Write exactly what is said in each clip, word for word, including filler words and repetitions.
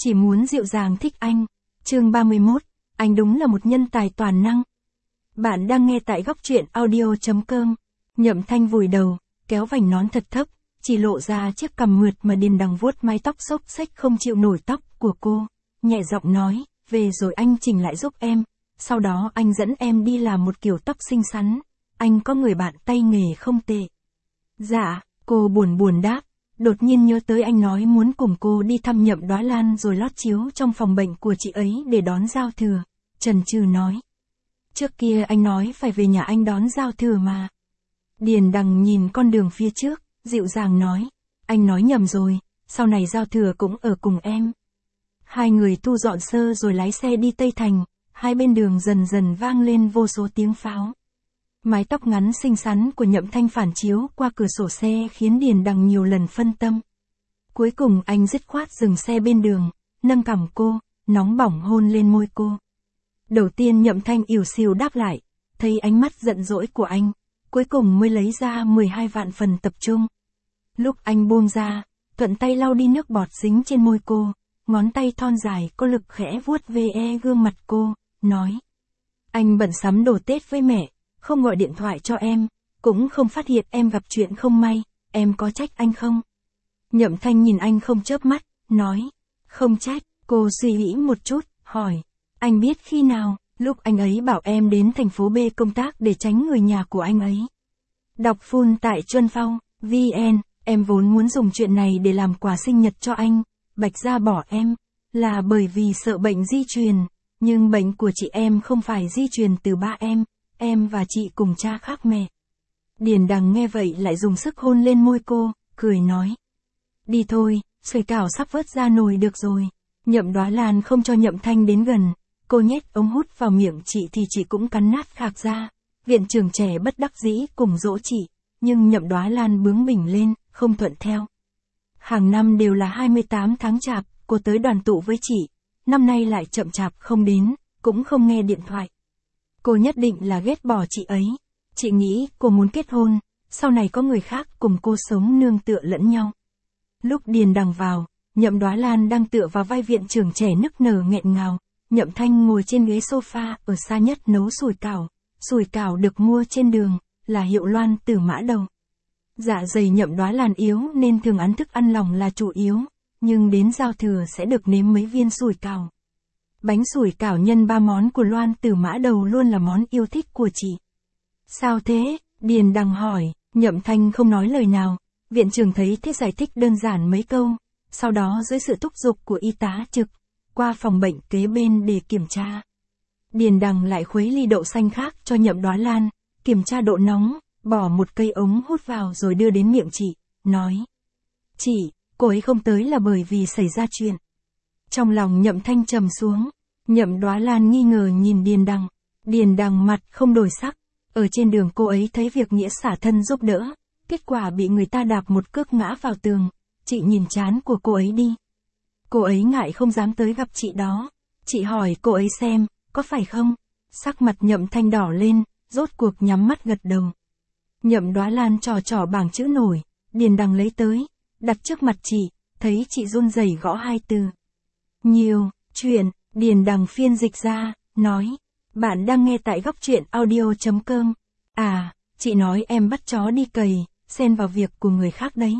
chỉ muốn dịu dàng thích anh. Chương ba mươi mốt, anh đúng là một nhân tài toàn năng. Bạn đang nghe tại góc truyện audio chấm com. Nhậm Thanh vùi đầu, kéo vành nón thật thấp, chỉ lộ ra chiếc cằm mượt mà Điền Đằng vuốt mái tóc xốc xếch không chịu nổi tóc của cô, nhẹ giọng nói, về rồi anh chỉnh lại giúp em, sau đó anh dẫn em đi làm một kiểu tóc xinh xắn, anh có người bạn tay nghề không tệ. Dạ, cô buồn buồn đáp, đột nhiên nhớ tới anh nói muốn cùng cô đi thăm Nhậm Đóa Lan rồi lót chiếu trong phòng bệnh của chị ấy để đón giao thừa, chần chừ nói. Trước kia anh nói phải về nhà anh đón giao thừa mà. Điền Đằng nhìn con đường phía trước, dịu dàng nói, anh nói nhầm rồi, sau này giao thừa cũng ở cùng em. Hai người thu dọn sơ rồi lái xe đi Tây Thành, hai bên đường dần dần vang lên vô số tiếng pháo. Mái tóc ngắn xinh xắn của Nhậm Thanh phản chiếu qua cửa sổ xe khiến Điền Đằng nhiều lần phân tâm. Cuối cùng anh dứt khoát dừng xe bên đường, nâng cằm cô, nóng bỏng hôn lên môi cô. Đầu tiên Nhậm Thanh ỉu xìu đáp lại, thấy ánh mắt giận dỗi của anh, cuối cùng mới lấy ra mười hai vạn phần tập trung. Lúc anh buông ra, thuận tay lau đi nước bọt dính trên môi cô, ngón tay thon dài có lực khẽ vuốt ve gương mặt cô, nói. Anh bận sắm đồ Tết với mẹ, không gọi điện thoại cho em, cũng không phát hiện em gặp chuyện không may, em có trách anh không? Nhậm Thanh nhìn anh không chớp mắt, nói. Không trách, cô suy nghĩ một chút, hỏi. Anh biết khi nào, lúc anh ấy bảo em đến thành phố B công tác để tránh người nhà của anh ấy. Đọc full tại Chuân Phong, vê en, em vốn muốn dùng chuyện này để làm quà sinh nhật cho anh, Bạch Gia bỏ em, là bởi vì sợ bệnh di truyền, nhưng bệnh của chị em không phải di truyền từ ba em, em và chị cùng cha khác mẹ. Điền Đằng nghe vậy lại dùng sức hôn lên môi cô, cười nói. Đi thôi, sủi cảo sắp vớt ra nồi được rồi. Nhậm Đóa Lan không cho Nhậm Thanh đến gần, cô nhét ống hút vào miệng chị thì chị cũng cắn nát khạc ra. Viện trưởng trẻ bất đắc dĩ cùng dỗ chị, nhưng Nhậm Đóa Lan bướng bỉnh lên, không thuận theo. Hàng năm đều là hai mươi tám tháng chạp, cô tới đoàn tụ với chị, năm nay lại chậm chạp không đến, cũng không nghe điện thoại. Cô nhất định là ghét bỏ chị ấy. Chị nghĩ cô muốn kết hôn, sau này có người khác cùng cô sống nương tựa lẫn nhau. Lúc Điền Đằng vào, Nhậm Đóa Lan đang tựa vào vai viện trưởng trẻ nức nở nghẹn ngào. Nhậm Thanh ngồi trên ghế sofa ở xa nhất nấu sủi cảo. Sủi cảo được mua trên đường, là hiệu Loan Tử Mã Đầu. Dạ dày Nhậm Đóa Lan yếu nên thường ăn thức ăn lỏng là chủ yếu, nhưng đến giao thừa sẽ được nếm mấy viên sủi cảo. Bánh sủi cảo nhân ba món của Loan Tử Mã Đầu luôn là món yêu thích của chị. Sao thế? Điền Đằng hỏi. Nhậm Thanh không nói lời nào, viện trưởng thấy thế giải thích đơn giản mấy câu, sau đó dưới sự thúc giục của y tá trực, qua phòng bệnh kế bên để kiểm tra. Điền Đằng lại khuấy ly đậu xanh khác cho Nhậm Đóa Lan, kiểm tra độ nóng, bỏ một cây ống hút vào rồi đưa đến miệng chị, nói. Chị, cô ấy không tới là bởi vì xảy ra chuyện. Trong lòng Nhậm Thanh trầm xuống, Nhậm Đóa Lan nghi ngờ nhìn Điền Đằng, Điền Đằng mặt không đổi sắc, ở trên đường cô ấy thấy việc nghĩa xả thân giúp đỡ, kết quả bị người ta đạp một cước ngã vào tường, chị nhìn trán của cô ấy đi. Cô ấy ngại không dám tới gặp chị đó, chị hỏi cô ấy xem, có phải không? Sắc mặt Nhậm Thanh đỏ lên, rốt cuộc nhắm mắt gật đầu. Nhậm Đóa Lan trò trò bảng chữ nổi, Điền Đằng lấy tới, đặt trước mặt chị, thấy chị run rẩy gõ hai từ. Nhiều, chuyện, Điền Đằng phiên dịch ra, nói. Bạn đang nghe tại góc truyện audio chấm com. À, chị nói em bắt chó đi cầy, xen vào việc của người khác đấy.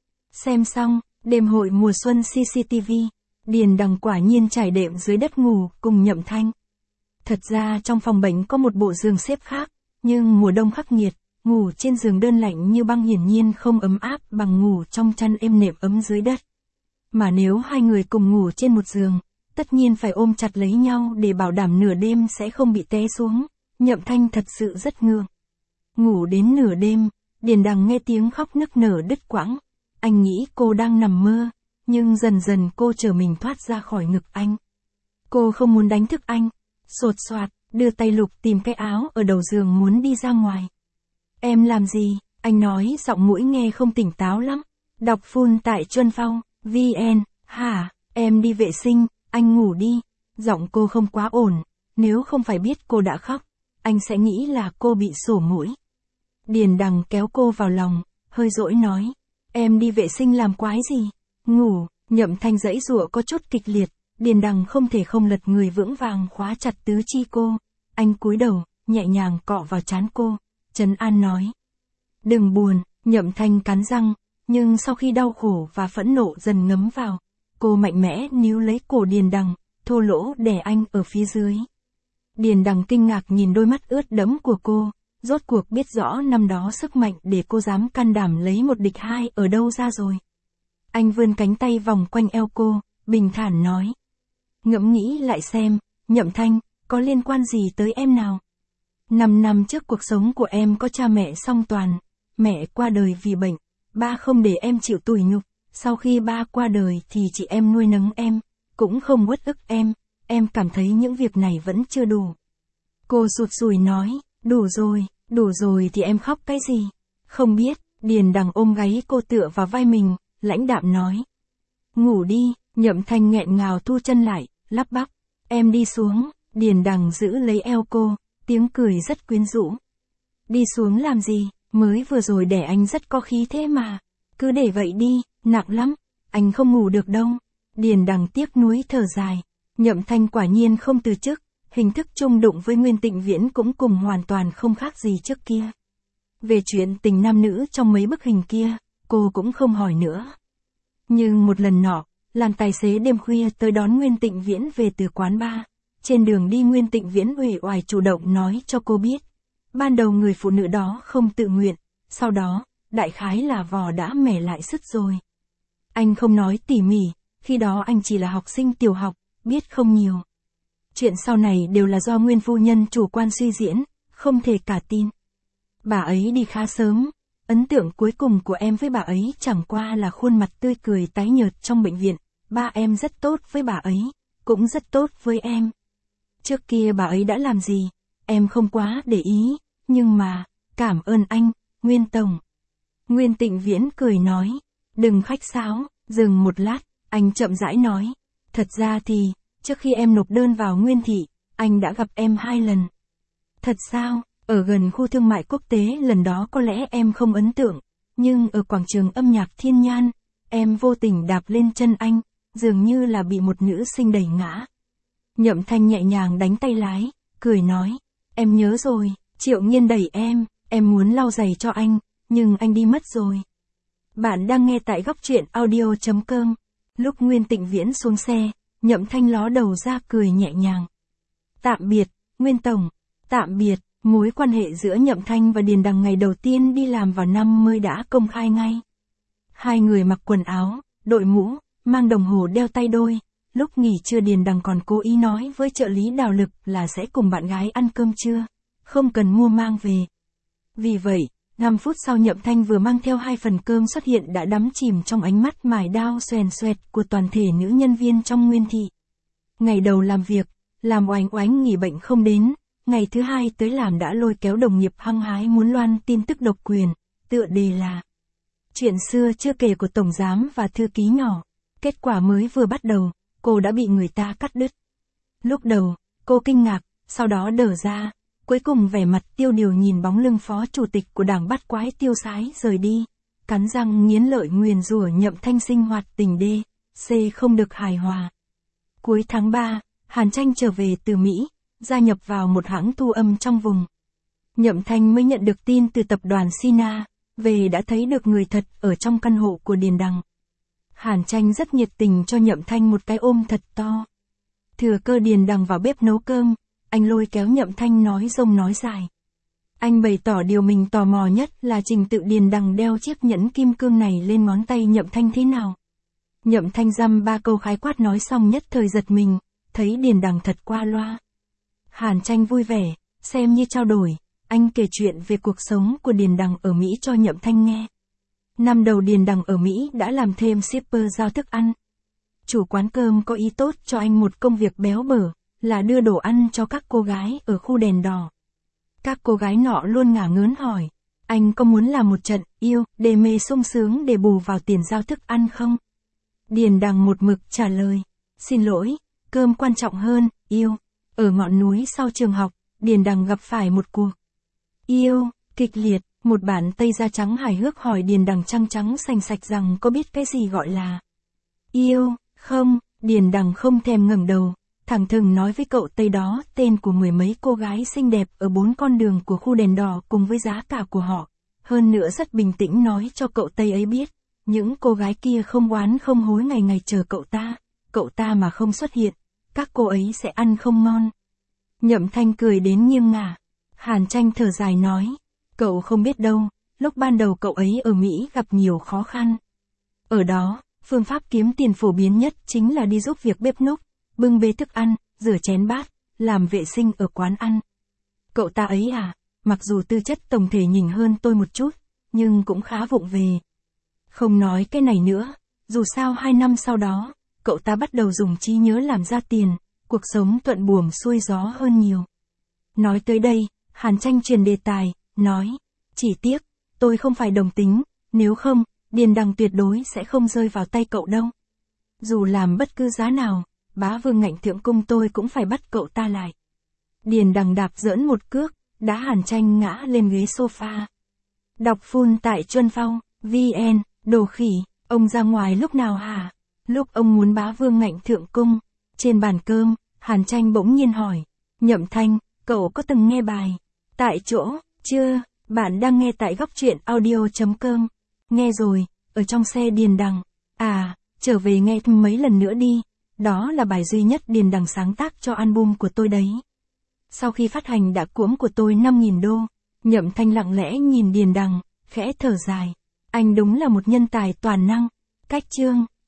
Xem xong, đêm hội mùa xuân xê xê tê vê, Điền Đằng quả nhiên trải đệm dưới đất ngủ cùng Nhậm Thanh. Thật ra trong phòng bệnh có một bộ giường xếp khác, nhưng mùa đông khắc nghiệt, ngủ trên giường đơn lạnh như băng hiển nhiên không ấm áp bằng ngủ trong chăn êm nệm ấm dưới đất. Mà nếu hai người cùng ngủ trên một giường, tất nhiên phải ôm chặt lấy nhau để bảo đảm nửa đêm sẽ không bị té xuống. Nhậm Thanh thật sự rất ngượng. Ngủ đến nửa đêm, Điền Đằng nghe tiếng khóc nức nở đứt quãng. Anh nghĩ cô đang nằm mơ, nhưng dần dần cô trở mình thoát ra khỏi ngực anh. Cô không muốn đánh thức anh, sột soạt, đưa tay lục tìm cái áo ở đầu giường muốn đi ra ngoài. Em làm gì? Anh nói giọng mũi nghe không tỉnh táo lắm. Đọc full tại Chuân Phong, vê en, hả, em đi vệ sinh, anh ngủ đi. Giọng cô không quá ổn, nếu không phải biết cô đã khóc, anh sẽ nghĩ là cô bị sổ mũi. Điền Đằng kéo cô vào lòng, hơi dỗi nói, em đi vệ sinh làm quái gì? Ngủ, Nhậm Thanh giãy giụa có chút kịch liệt, Điền Đằng không thể không lật người vững vàng khóa chặt tứ chi cô. Anh cúi đầu, nhẹ nhàng cọ vào trán cô, trấn an nói. Đừng buồn, Nhậm Thanh cắn răng, nhưng sau khi đau khổ và phẫn nộ dần ngấm vào, cô mạnh mẽ níu lấy cổ Điền Đằng, thô lỗ đè anh ở phía dưới. Điền Đằng kinh ngạc nhìn đôi mắt ướt đẫm của cô, rốt cuộc biết rõ năm đó sức mạnh để cô dám can đảm lấy một địch hai ở đâu ra rồi. Anh vươn cánh tay vòng quanh eo cô, bình thản nói. Ngẫm nghĩ lại xem, Nhậm Thanh, có liên quan gì tới em nào? Năm năm trước cuộc sống của em có cha mẹ song toàn, mẹ qua đời vì bệnh, ba không để em chịu tủi nhục, sau khi ba qua đời thì chị em nuôi nấng em, cũng không uất ức em, em cảm thấy những việc này vẫn chưa đủ. Cô sụt sùi nói, đủ rồi, đủ rồi thì em khóc cái gì? Không biết, Điền Đằng ôm gáy cô tựa vào vai mình, lãnh đạm nói. Ngủ đi, Nhậm Thanh nghẹn ngào thu chân lại, lắp bắp, em đi xuống, Điền Đằng giữ lấy eo cô, tiếng cười rất quyến rũ. Đi xuống làm gì, mới vừa rồi để anh rất có khí thế mà, cứ để vậy đi, nặng lắm, anh không ngủ được đâu. Điền Đằng tiếc nuối thở dài, Nhậm Thanh quả nhiên không từ chức, hình thức chung đụng với Nguyên Tịnh Viễn cũng cùng hoàn toàn không khác gì trước kia. Về chuyện tình nam nữ trong mấy bức hình kia, cô cũng không hỏi nữa. Nhưng một lần nọ, làm tài xế đêm khuya tới đón Nguyên Tịnh Viễn về từ quán bar. Trên đường đi Nguyên Tịnh Viễn uể oải chủ động nói cho cô biết. Ban đầu người phụ nữ đó không tự nguyện, sau đó, đại khái là vò đã mẻ lại sức rồi. Anh không nói tỉ mỉ, khi đó anh chỉ là học sinh tiểu học, biết không nhiều. Chuyện sau này đều là do Nguyên phu nhân chủ quan suy diễn, không thể cả tin. Bà ấy đi khá sớm, ấn tượng cuối cùng của em với bà ấy chẳng qua là khuôn mặt tươi cười tái nhợt trong bệnh viện, ba em rất tốt với bà ấy, cũng rất tốt với em. Trước kia bà ấy đã làm gì, em không quá để ý, nhưng mà, cảm ơn anh, Nguyên Tổng. Nguyên Tịnh Viễn cười nói, đừng khách sáo, dừng một lát, anh chậm rãi nói, thật ra thì, trước khi em nộp đơn vào Nguyên Thị, anh đã gặp em hai lần. Thật sao, ở gần khu thương mại quốc tế lần đó có lẽ em không ấn tượng, nhưng ở quảng trường âm nhạc Thiên Nhan, em vô tình đạp lên chân anh, dường như là bị một nữ sinh đẩy ngã. Nhậm Thanh nhẹ nhàng đánh tay lái, cười nói, em nhớ rồi, Triệu Nghiên đẩy em, em muốn lau giày cho anh, nhưng anh đi mất rồi. Bạn đang nghe tại góc truyện audio chấm com. Lúc Nguyên Tịnh Viễn xuống xe, Nhậm Thanh ló đầu ra cười nhẹ nhàng. Tạm biệt, Nguyên Tổng, tạm biệt. Mối quan hệ giữa Nhậm Thanh và Điền Đằng ngày đầu tiên đi làm vào năm mươi đã công khai ngay. Hai người mặc quần áo, đội mũ, mang đồng hồ đeo tay đôi. Lúc nghỉ trưa Điền Đằng còn cố ý nói với trợ lý Đào Lực là sẽ cùng bạn gái ăn cơm trưa, không cần mua mang về. Vì vậy, năm phút sau Nhậm Thanh vừa mang theo hai phần cơm xuất hiện đã đắm chìm trong ánh mắt mài đao xoèn xoẹt của toàn thể nữ nhân viên trong Nguyên Thị. Ngày đầu làm việc, làm oánh oánh nghỉ bệnh không đến. Ngày thứ hai tới làm đã lôi kéo đồng nghiệp hăng hái muốn loan tin tức độc quyền, tựa đề là chuyện xưa chưa kể của tổng giám và thư ký nhỏ. Kết quả mới vừa bắt đầu, cô đã bị người ta cắt đứt. Lúc đầu, cô kinh ngạc, sau đó đờ ra, cuối cùng vẻ mặt tiêu điều nhìn bóng lưng phó chủ tịch của đảng bắt quái tiêu sái rời đi, cắn răng nghiến lợi nguyền rủa Nhậm Thanh sinh hoạt tình đê, C không được hài hòa. Cuối tháng ba, Hàn Tranh trở về từ Mỹ, gia nhập vào một hãng thu âm trong vùng. Nhậm Thanh mới nhận được tin từ tập đoàn Sina, về đã thấy được người thật ở trong căn hộ của Điền Đằng. Hàn Tranh rất nhiệt tình cho Nhậm Thanh một cái ôm thật to. Thừa cơ Điền Đằng vào bếp nấu cơm, anh lôi kéo Nhậm Thanh nói rông nói dài. Anh bày tỏ điều mình tò mò nhất là trình tự Điền Đằng đeo chiếc nhẫn kim cương này lên ngón tay Nhậm Thanh thế nào. Nhậm Thanh dăm ba câu khái quát nói xong nhất thời giật mình, thấy Điền Đằng thật qua loa. Hàn Tranh vui vẻ, xem như trao đổi, anh kể chuyện về cuộc sống của Điền Đằng ở Mỹ cho Nhậm Thanh nghe. Năm đầu Điền Đằng ở Mỹ đã làm thêm shipper giao thức ăn. Chủ quán cơm có ý tốt cho anh một công việc béo bở, là đưa đồ ăn cho các cô gái ở khu đèn đỏ. Các cô gái nọ luôn ngả ngớn hỏi, anh có muốn làm một trận yêu, đê mê sung sướng để bù vào tiền giao thức ăn không? Điền Đằng một mực trả lời, xin lỗi, cơm quan trọng hơn, yêu. Ở ngọn núi sau trường học, Điền Đằng gặp phải một cuộc yêu kịch liệt, một bản Tây da trắng hài hước hỏi Điền Đằng trăng trắng sành sạch rằng có biết cái gì gọi là Yêu, không, Điền Đằng không thèm ngẩng đầu, thẳng thừng nói với cậu Tây đó tên của mười mấy cô gái xinh đẹp ở bốn con đường của khu đèn đỏ cùng với giá cả của họ. Hơn nữa rất bình tĩnh nói cho cậu Tây ấy biết, những cô gái kia không oán không hối ngày ngày chờ cậu ta, cậu ta mà không xuất hiện, các cô ấy sẽ ăn không ngon. Nhậm Thanh cười đến nghiêng ngả. Hàn Tranh thở dài nói, cậu không biết đâu, lúc ban đầu cậu ấy ở Mỹ gặp nhiều khó khăn. Ở đó, phương pháp kiếm tiền phổ biến nhất chính là đi giúp việc bếp núc, bưng bê thức ăn, rửa chén bát, làm vệ sinh ở quán ăn. Cậu ta ấy à, mặc dù tư chất tổng thể nhỉnh hơn tôi một chút, nhưng cũng khá vụng về. Không nói cái này nữa, dù sao hai năm sau đó, cậu ta bắt đầu dùng trí nhớ làm ra tiền, cuộc sống thuận buồm xuôi gió hơn nhiều. Nói tới đây, Hàn Tranh truyền đề tài, nói, chỉ tiếc, tôi không phải đồng tính, nếu không, Điền Đằng tuyệt đối sẽ không rơi vào tay cậu đâu. Dù làm bất cứ giá nào, bá vương ngạnh thượng cung tôi cũng phải bắt cậu ta lại. Điền Đằng đạp giỡn một cước, đá Hàn Tranh ngã lên ghế sofa. Đọc full tại Chuân Phong, vn, đồ khỉ, ông ra ngoài lúc nào hả? Lúc ông muốn bá vương ngạnh thượng cung. Trên bàn cơm, Hàn Tranh bỗng nhiên hỏi, Nhậm Thanh, cậu có từng nghe bài? Tại chỗ, chưa, bạn đang nghe tại góc truyện audio.com. Nghe rồi, ở trong xe Điền Đằng. À, trở về nghe mấy lần nữa đi. Đó là bài duy nhất Điền Đằng sáng tác cho album của tôi đấy. Sau khi phát hành đã cuỗm của tôi năm nghìn đô. Nhậm Thanh lặng lẽ nhìn Điền Đằng, khẽ thở dài. Anh đúng là một nhân tài toàn năng. Cách chương.